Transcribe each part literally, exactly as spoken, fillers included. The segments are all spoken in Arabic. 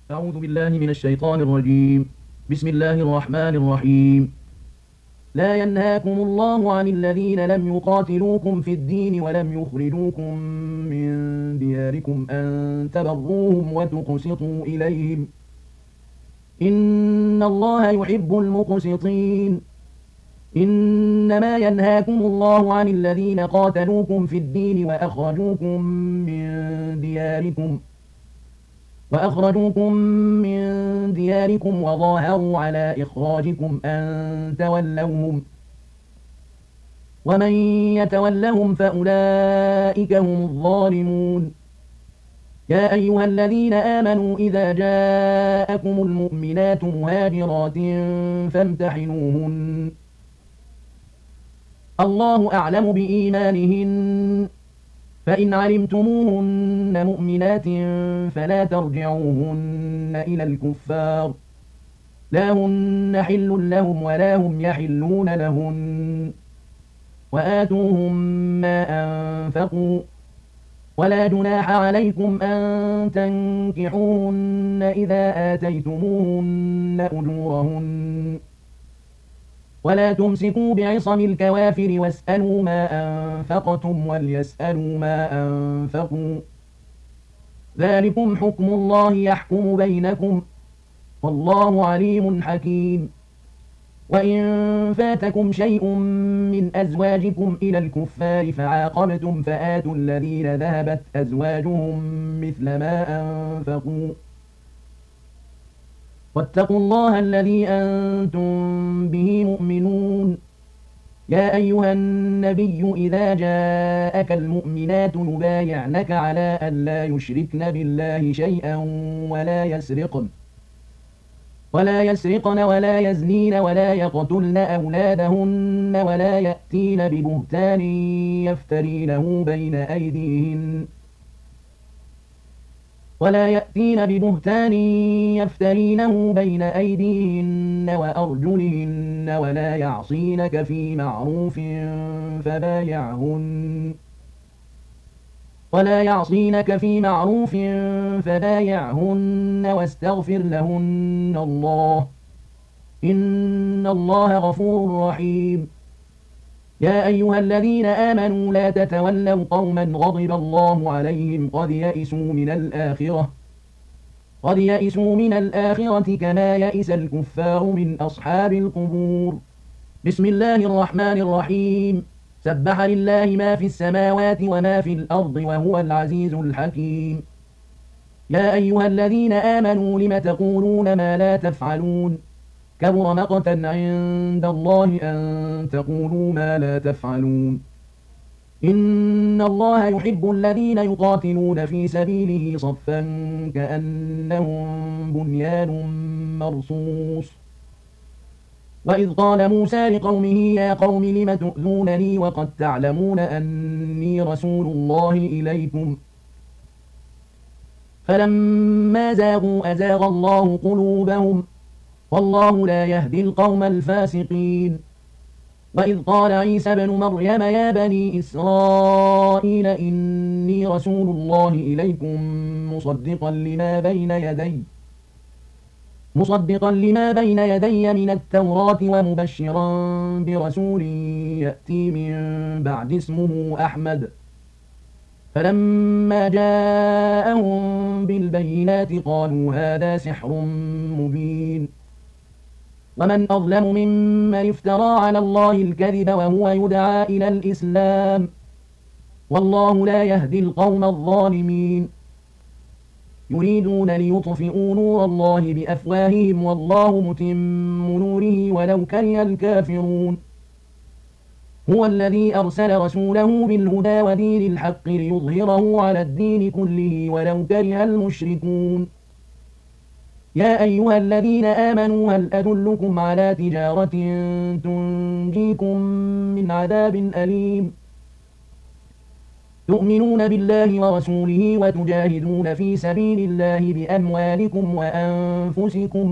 أعوذ بالله من الشيطان الرجيم. بسم الله الرحمن الرحيم. لا ينهاكم الله عن الذين لم يقاتلوكم في الدين ولم يخرجوكم من دياركم أن تبروهم وتقسطوا إليهم، إن الله يحب المقسطين. إنما ينهاكم الله عن الذين قاتلوكم في الدين وأخرجوكم من دياركم وأخرجوكم من دياركم وظاهروا على إخراجكم أن تولوهم، ومن يتولهم فأولئك هم الظالمون. يا أيها الذين آمنوا إذا جاءكم المؤمنات مهاجرات فامتحنوهن، الله أعلم بإيمانهن، فإن علمتموهن مؤمنات فلا ترجعوهن إلى الكفار، لا هن حل لهم ولا هم يحلون لهن، وآتوهم ما أنفقوا، ولا جناح عليكم أن تنكحوهن إذا آتيتموهن أجورهن، ولا تمسكوا بعصم الكوافر واسألوا ما أنفقتم وليسألوا ما أنفقوا، ذلكم حكم الله يحكم بينكم، والله عليم حكيم. وإن فاتكم شيء من أزواجكم إلى الكفار فعاقبتم فآتوا الذين ذهبت أزواجهم مثل ما أنفقوا، واتقوا الله الذي أنتم به مؤمنون. يا أيها النبي إذا جاءك المؤمنات يبايعنك على أن لا يشركن بالله شيئا ولا يسرقن ولا يسرقن ولا يزنين ولا يقتلن أولادهن ولا يأتين ببهتان يفترينه بين أيديهن ولا يأتين ببهتان يفترينه بين أيديهن وأرجلهن ولا يعصينك في معروف فبايعهن ولا يعصينك في معروف فبايعهن واستغفر لهن الله، إن الله غفور رحيم. يا أيها الذين آمنوا لا تتولوا قوما غضب الله عليهم قد يئسوا من الآخرة قد يئسوا من الآخرة كما يئس الكفار من أصحاب القبور. بسم الله الرحمن الرحيم. سبح لله ما في السماوات وما في الأرض وهو العزيز الحكيم. يا أيها الذين آمنوا لم تقولون ما لا تفعلون، كبر مقتا عند الله أن تقولوا ما لا تفعلون. إن الله يحب الذين يقاتلون في سبيله صفا كأنهم بنيان مرصوص. وإذ قال موسى لقومه يا قوم لم تؤذونني وقد تعلمون أني رسول الله إليكم، فلما زاغوا أزاغ الله قلوبهم، والله لا يهدي القوم الفاسقين. وإذ قال عيسى بن مريم يا بني إسرائيل إني رسول الله إليكم مصدقا لما بين يدي مصدقا لما بين يدي من التوراة ومبشرا برسول يأتي من بعد اسمه أحمد. فلما جاءهم بالبينات قالوا هذا سحر مبين. ومن أظلم ممن افترى على الله الكذب وهو يدعى إلى الإسلام، والله لا يهدي القوم الظالمين. يريدون ليطفئوا نور الله بأفواههم والله متم نوره ولو كره الكافرون. هو الذي أرسل رسوله بالهدى ودين الحق ليظهره على الدين كله ولو كره المشركون. يا أيها الذين آمنوا هل أدلكم على تجارة تنجيكم من عذاب أليم، تؤمنون بالله ورسوله وتجاهدون في سبيل الله بأموالكم وأنفسكم،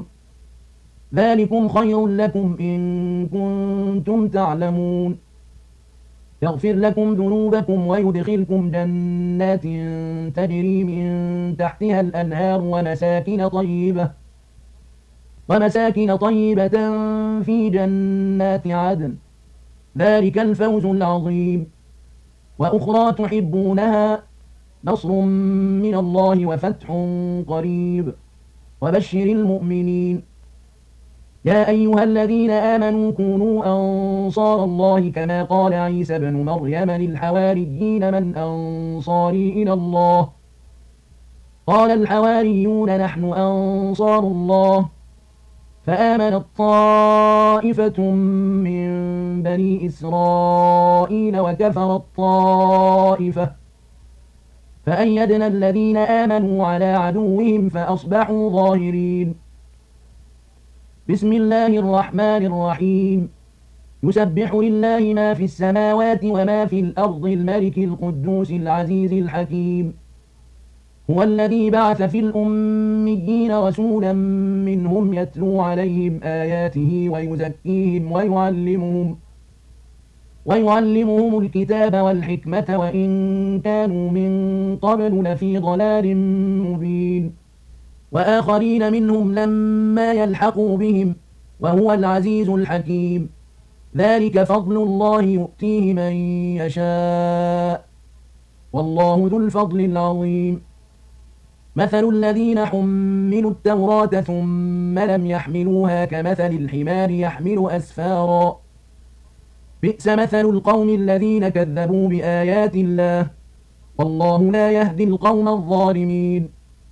ذلكم خير لكم إن كنتم تعلمون. يغفر لكم ذنوبكم ويدخلكم جنات تجري من تحتها الأنهار ومساكن طيبة ومساكن طيبة في جنات عدن، ذلك الفوز العظيم. وأخرى تحبونها، نصر من الله وفتح قريب، وبشر المؤمنين. يا أيها الذين آمنوا كونوا أنصار الله كما قال عيسى بن مريم للحواريين من أنصاري إلى الله؟ قال الحواريون نحن أنصار الله. فآمنت طائفة من بني إسرائيل وكفرت طائفة، فأيدنا الذين آمنوا على عدوهم فأصبحوا ظاهرين. بسم الله الرحمن الرحيم. يسبح لله ما في السماوات وما في الأرض الملك القدوس العزيز الحكيم. هو الذي بعث في الأميين رسولا منهم يتلو عليهم آياته ويزكيهم ويعلمهم ويعلمهم الكتاب والحكمة وإن كانوا من قبل لفي ضلال مبين، وآخرين منهم لما يلحقوا بهم، وهو العزيز الحكيم. ذلك فضل الله يؤتيه من يشاء، والله ذو الفضل العظيم. مثل الذين حملوا التوراة ثم لم يحملوها كمثل الحمار يحمل أسفارا، بئس مثل القوم الذين كذبوا بآيات الله، والله لا يهدي القوم الظالمين.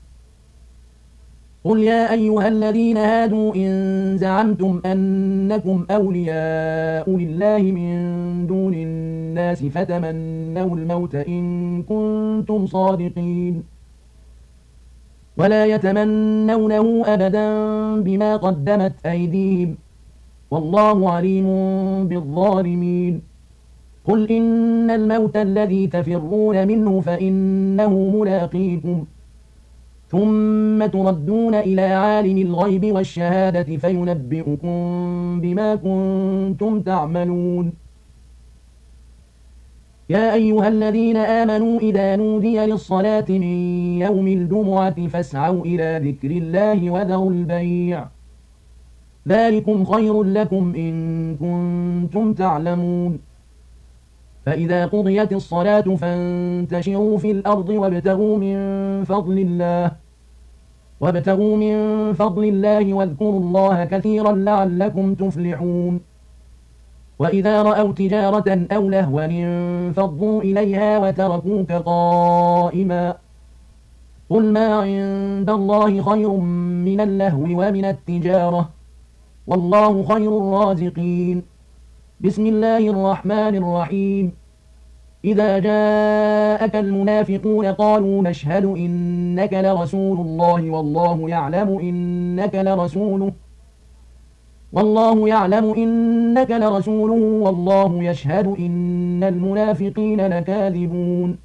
قل يا أيها الذين هادوا إن زعمتم أنكم أولياء لله من دون الناس فتمنوا الموت إن كنتم صادقين، ولا يتمنونه أبدا بما قدمت أيديهم، والله عليم بالظالمين. قل إن الموت الذي تفرون منه فإنه ملاقيكم، ثم تردون إلى عالم الغيب والشهادة فينبئكم بما كنتم تعملون. يا أيها الذين آمنوا إذا نودي للصلاة من يوم الجمعة فاسعوا إلى ذكر الله وذروا البيع، ذلكم خير لكم إن كنتم تعلمون. فإذا قضيت الصلاة فانتشروا في الأرض وابتغوا من فضل الله وابتغوا من فضل الله واذكروا الله كثيرا لعلكم تفلحون. وإذا رأوا تجارة أو لهوا انفضوا إليها وتركوك قائما، قل ما عند الله خير من اللهو ومن التجارة، والله خير الرازقين. بسم الله الرحمن الرحيم. إذا جاءك المنافقون قالوا نشهد إنك لرسول الله والله يعلم إنك لرسوله والله يعلم إنك لرسوله والله يشهد إن المنافقين لكاذبون.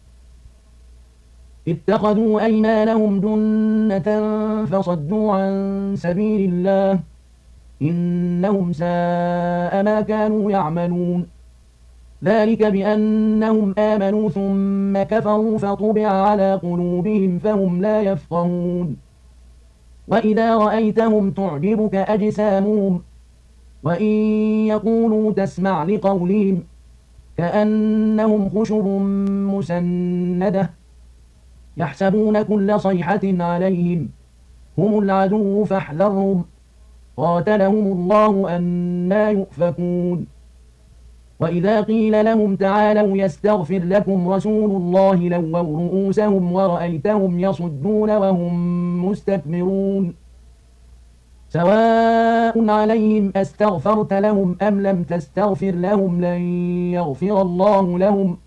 اتخذوا أيمانهم جنة فصدوا عن سبيل الله، إنهم ساء ما كانوا يعملون. ذلك بأنهم آمنوا ثم كفروا فطبع على قلوبهم فهم لا يفقهون. وإذا رأيتهم تعجبك أجسامهم، وإن يقولوا تسمع لقولهم كأنهم خشب مسندة، يحسبون كل صيحة عليهم هم العدو فاحذرهم، قاتلهم الله أنى يؤفكون. وإذا قيل لهم تعالوا يستغفر لكم رسول الله لووا رؤوسهم ورأيتهم يصدون وهم مستكبرون. سواء عليهم أستغفرت لهم أم لم تستغفر لهم لن يغفر الله لهم،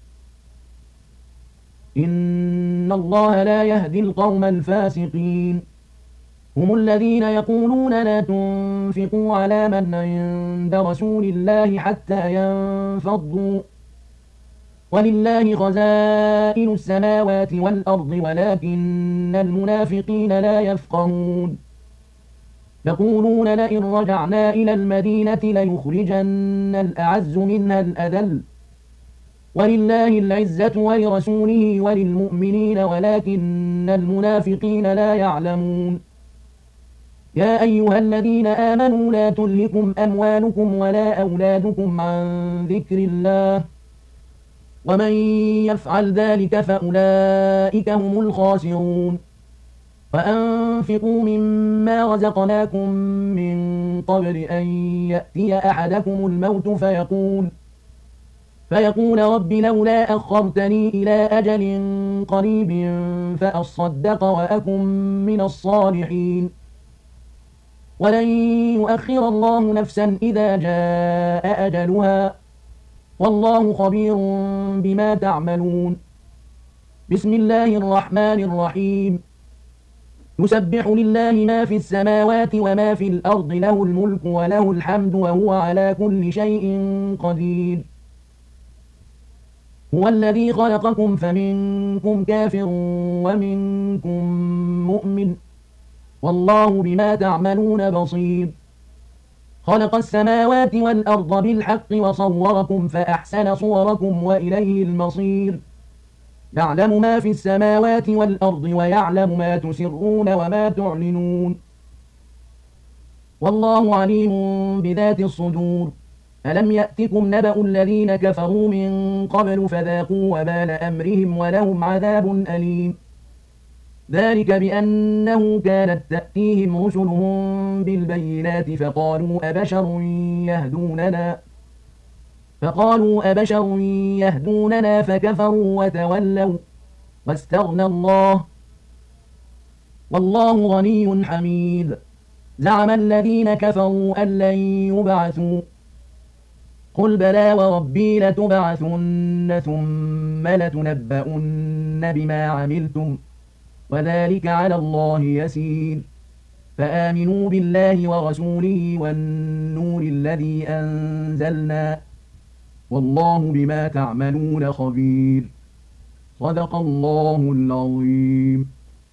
إن الله لا يهدي القوم الفاسقين. هم الذين يقولون لا تنفقوا على من عند رسول الله حتى ينفضوا، ولله خزائن السماوات والأرض ولكن المنافقين لا يفقهون. يقولون لئن رجعنا إلى المدينة ليخرجن الأعز منها الأذل، ولله العزة ولرسوله وللمؤمنين ولكن المنافقين لا يعلمون يا أيها الذين آمنوا لا تلهكم أموالكم ولا أولادكم عن ذكر الله ومن يفعل ذلك فأولئك هم الخاسرون وأنفقوا مما رزقناكم من قبل أن يأتي أحدكم الموت فيقول فيقول رب لولا أخرتني إلى أجل قريب فأصدق وأكن من الصالحين ولن يؤخر الله نفسا إذا جاء أجلها والله خبير بما تعملون بسم الله الرحمن الرحيم يسبح لله ما في السماوات وما في الأرض له الملك وله الحمد وهو على كل شيء قدير هو الذي خلقكم فمنكم كافر ومنكم مؤمن والله بما تعملون بصير خلق السماوات والأرض بالحق وصوركم فأحسن صوركم وإليه المصير يعلم ما في السماوات والأرض ويعلم ما تسرون وما تعلنون والله عليم بذات الصدور ألم يأتكم نبأ الذين كفروا من قبل فذاقوا وبال أمرهم ولهم عذاب أليم ذلك بأنه كانت تأتيهم رسلهم بالبينات فقالوا أبشر يهدوننا فقالوا أبشر يهدوننا فكفروا وتولوا واستغنى الله والله غني حميد زعم الذين كفروا أن لن يبعثوا قل بلى وربي لتبعثن ثم لتنبؤن بما عملتم وذلك على الله يسير فآمنوا بالله ورسوله والنور الذي أنزلنا والله بما تعملون خبير صدق الله العظيم.